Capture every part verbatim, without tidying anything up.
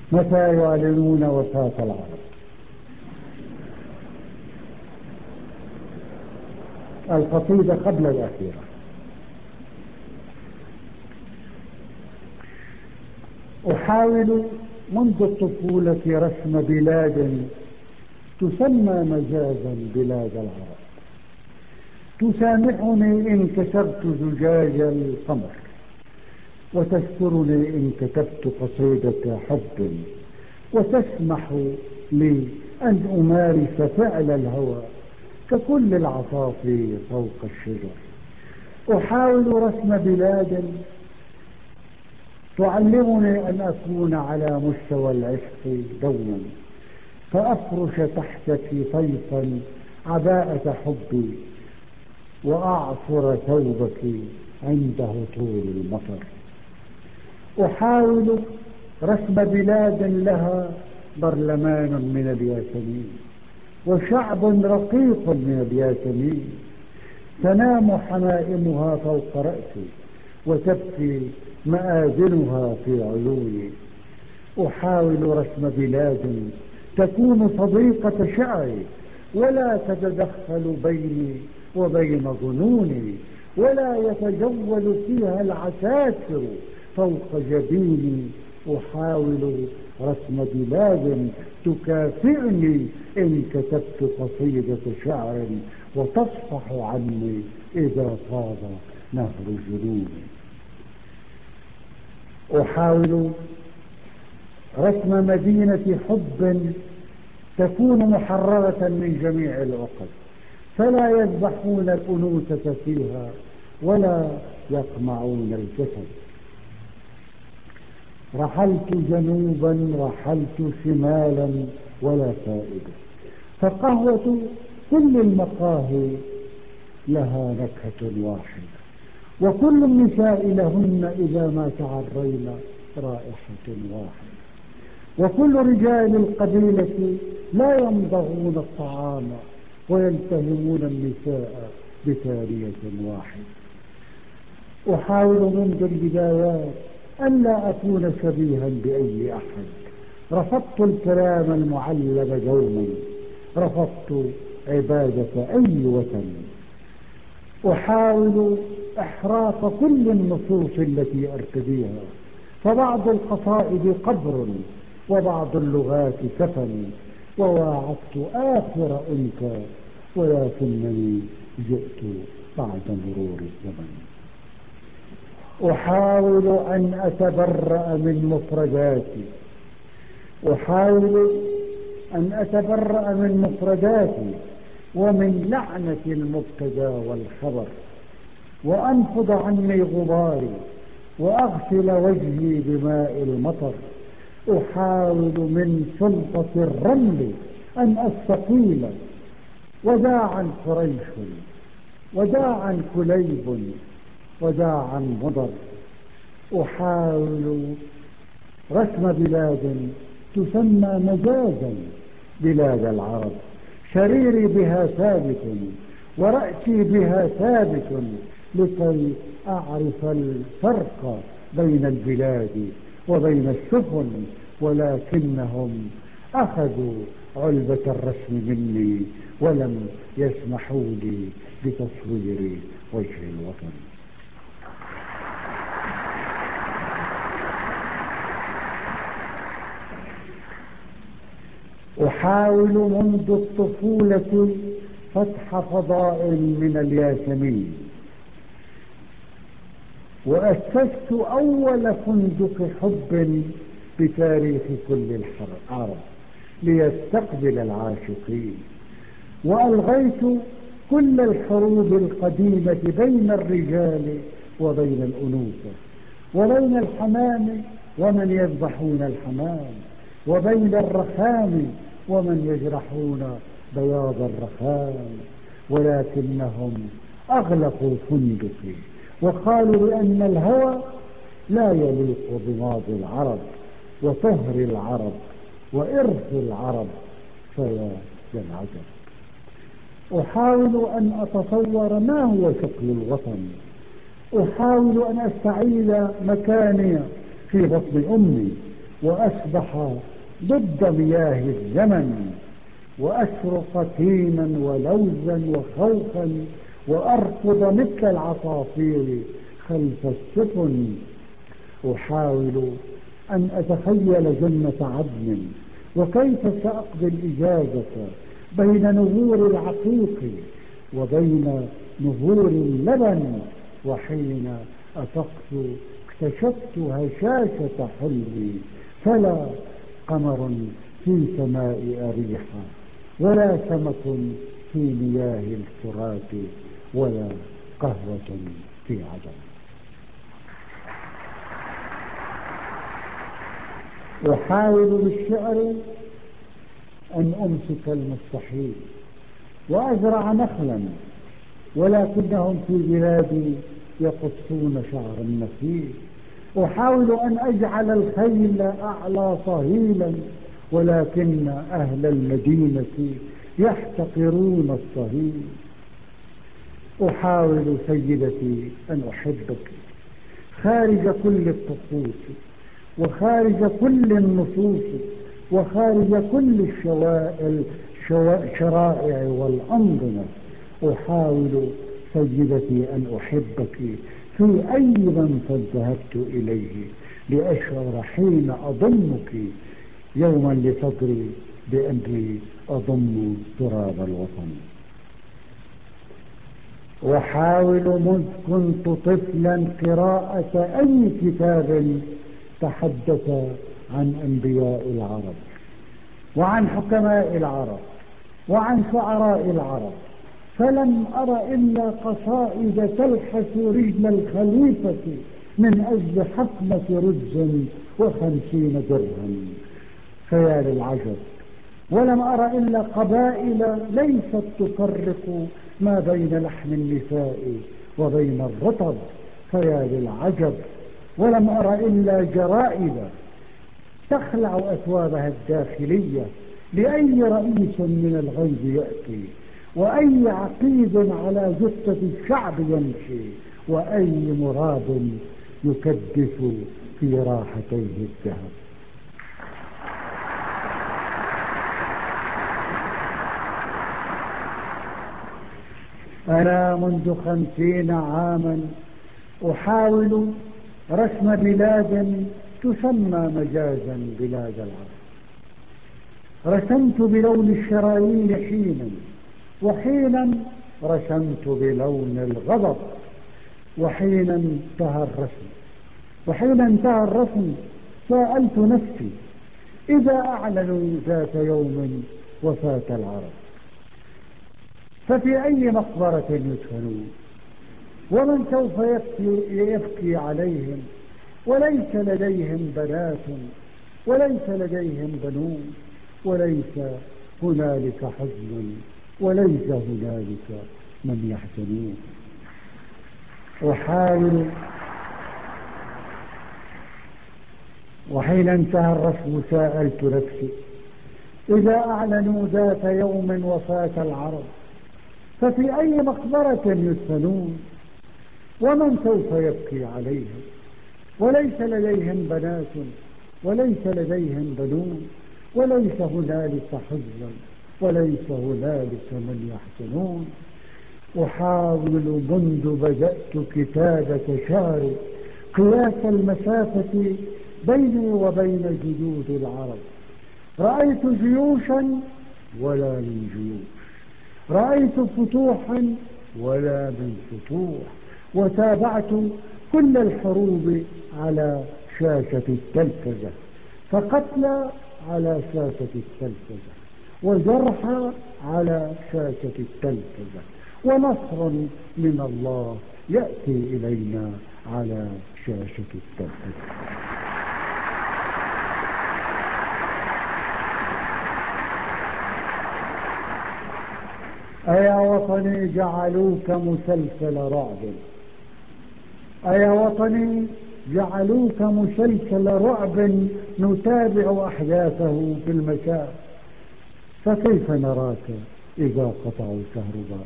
متى يعلنون وفاة العرب؟ القصيدة قبل الأخيرة. أحاول منذ الطفولة رسم بلاد تسمى مجازا بلاد العرب، تسامحني إن كسرت زجاج القمر، وتسترني إن كتبت قصيدة حب، وتسمح لي أن أمارس فعل الهوى ككل العصافير فوق الشجر. أحاول رسم بلاد تعلمني أن أكون على مستوى العشق دوما، فأفرش تحتك طيفا عباءة حبي، وأعصر ثوبك عند هطول المطر. أحاول رسم بلاد لها برلمان من الياسمين، وشعب رقيق من الياسمين، تنام حمائمها فوق رأسي، وتبكي مآذنها في عيوني. أحاول رسم بلاد تكون صديقة شعري، ولا تتدخل بيني وبين ظنوني، ولا يتجول فيها العساكر فوق جبيني. أحاول رسم بلاد تكافئني إن كتبت قصيدة شعر، وتصفح عني إذا فاض نهر جنوني. أحاول رسم مدينة حب تكون محررة من جميع العقد، فلا يذبحون الأنوثة فيها ولا يقمعون الجسد. رحلت جنوبا رحلت شمالا ولا فائدة، فقهوة كل المقاهي لها نكهة واحدة، وكل النساء لهن إذا ما تعرين رائحة واحدة، وكل رجال القبيلة لا يمضغون الطعام ويلتهمون النساء بثانية واحدة. أحاول منذ البدايات أن لا أكون شبيها بأي أحد، رفضت الكلام المعلم دوما، رفضت عبادة أي وثن. أحاول إحراق كل النصوص التي أرتديها، فبعض القصائد قبر وبعض اللغات كفن، وواعدت آخر أنثى ولكنني جئت بعد مرور الزمن. أحاول أن أتبرأ من مفرداتي، أحاول أن أتبرأ من مفرداتي ومن لعنة المبتدا والخبر، وأنفض عني غباري وأغسل وجهي بماء المطر. أحاول من سلطة الرمل أن أستقيل، وداعا قريش وداعا كليب وداعا مضر. أحاول رسم بلاد تسمى مجازا بلاد العرب، شريري بها ثابت ورأسي بها ثابت، لكي أعرف الفرق بين البلاد وبين السفن، ولكنهم أخذوا علبة الرسم مني ولم يسمحوا لي بتصوير وجه الوطن. أحاول منذ الطفولة فتح فضاء من الياسمين، وأسست أول فندق حب بتاريخ كل العرب ليستقبل العاشقين، وألغيت كل الحروب القديمة بين الرجال وبين الأنوثة، وبين الحمام ومن يذبحون الحمام، وبين الرخام ومن يجرحون بياض الرخام. ولكنهم أغلقوا فندقي وقالوا بأن الهوى لا يليق بماضي العرب وطهر العرب وإرث العرب، فيا للعجب. أحاول أن أتصور ما هو شكل الوطن، أحاول أن أستعيد مكاني في بطن أمي، وأسبح ضد مياه الزمن، وأسرق تينا ولوزا وخوخا، وأركض مثل العصافير خلف السفن. أحاول أن أتخيل جنة عدن، وكيف سأقضي الإجازة بين نهور العقيق وبين نهور اللبن. وحين أفقت اكتشفت هشاشة حلمي، فلا قمر في سماء أريحة، ولا سمك في مياه الفرات، ولا قهوة في عدن. أحاول بالشعر أن أمسك المستحيل وأزرع نخلا، ولكنهم في بلادي يقصون شعر النخيل. أحاول أن أجعل الخيل أعلى صهيلا، ولكن أهل المدينة يحتقرون الصهيل. أحاول سيدتي أن أحبك خارج كل الطقوس، وخارج كل النصوص، وخارج كل الشرائع والأنظمة. أحاول سيدتي أن أحبك في أي منفذ ذهبت إليه، لأشعر حين أضمك يوما لصدري بأني أضم تراب الوطن. أحاول منذ كنت طفلا قراءة أي كتاب تحدث عن أنبياء العرب، وعن حكماء العرب، وعن شعراء العرب، فلم أر إلا قصائد تلحس رجل الخليفة من أجل حكمة رز وخمسين درهم. فيا للعجب، ولم أر إلا قبائل ليست تفرق ما بين لحم النساء وبين الرطب. فيا للعجب، ولم أر إلا جرائد تخلع أثوابها الداخلية لأي رئيس من الغيب يأتي، وأي عقيد على جثة الشعب يمشي، وأي مراد يكدس في راحتيه الذهب. أنا منذ خمسين عاما أحاول رسم بلاد تسمى مجازا بلاد العرب. رسمت بلون الشرايين حينا، وحينا رسمت بلون الغضب، وحين انتهى الرسم وحين انتهى الرسم سألت نفسي: إذا أعلنوا ذات يوم وفاة العرب ففي أي مقبرة يدفنون؟ ومن سوف يبكي, يبكي عليهم وليس لديهم بنات وليس لديهم بنون، وليس هنالك حزن وليس هنالك من يحزنون. أحاول وحين انتهى الرسم سألت نفسي: إذا أعلنوا ذات يوم وفاة العرب ففي أي مقبرة يدفنون؟ ومن سوف يبكي عليهم وليس لديهم بنات وليس لديهم بنون، وليس هنالك حزن وليس هنالك من يحزنون. أحاول منذ بدأت كتابة شعري قياس المسافة بيني وبين جيوش العرب. رأيت جيوشا ولا من جيوش، رأيت فتوحا ولا من فتوح، وتابعت كل الحروب على شاشة التلفزة، فقتلى على شاشة التلفزة، وجرحى على شاشة التلفزة، ونصر من الله يأتي إلينا على شاشة التلفزة. أيا وطني جعلوك مسلسل رعب، أيا وطني جعلوك مسلسل رعب نتابع أحداثه في المساء، فكيف نراك إذا قطعوا الكهرباء؟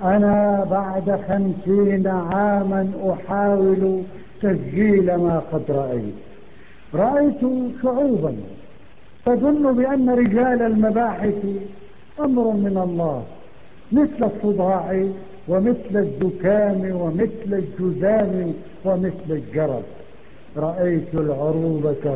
أنا بعد خمسين عاما أحاول تسجيل ما قد رأيت. رأيت شعوبا تظن بأن رجال المباحث أمر من الله، مثل الصداع ومثل الزكام ومثل الجذام ومثل الجرب. رأيت العروبة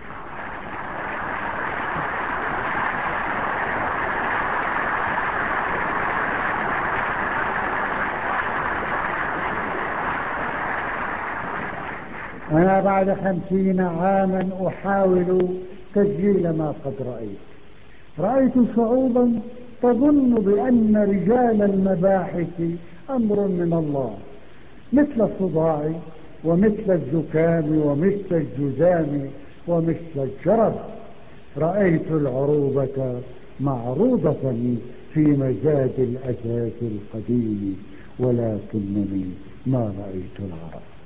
أنا بعد خمسين عاما أحاول تسجيل ما قد رأيت. رأيت شعوبا تظن بأن رجال المباحث أمر من الله، مثل الصداع ومثل الزكام ومثل الجذام ومثل الجرب. رأيت العروبة معروضة في مزاد الأساس القديم، ولكنني ما رأيت العرب.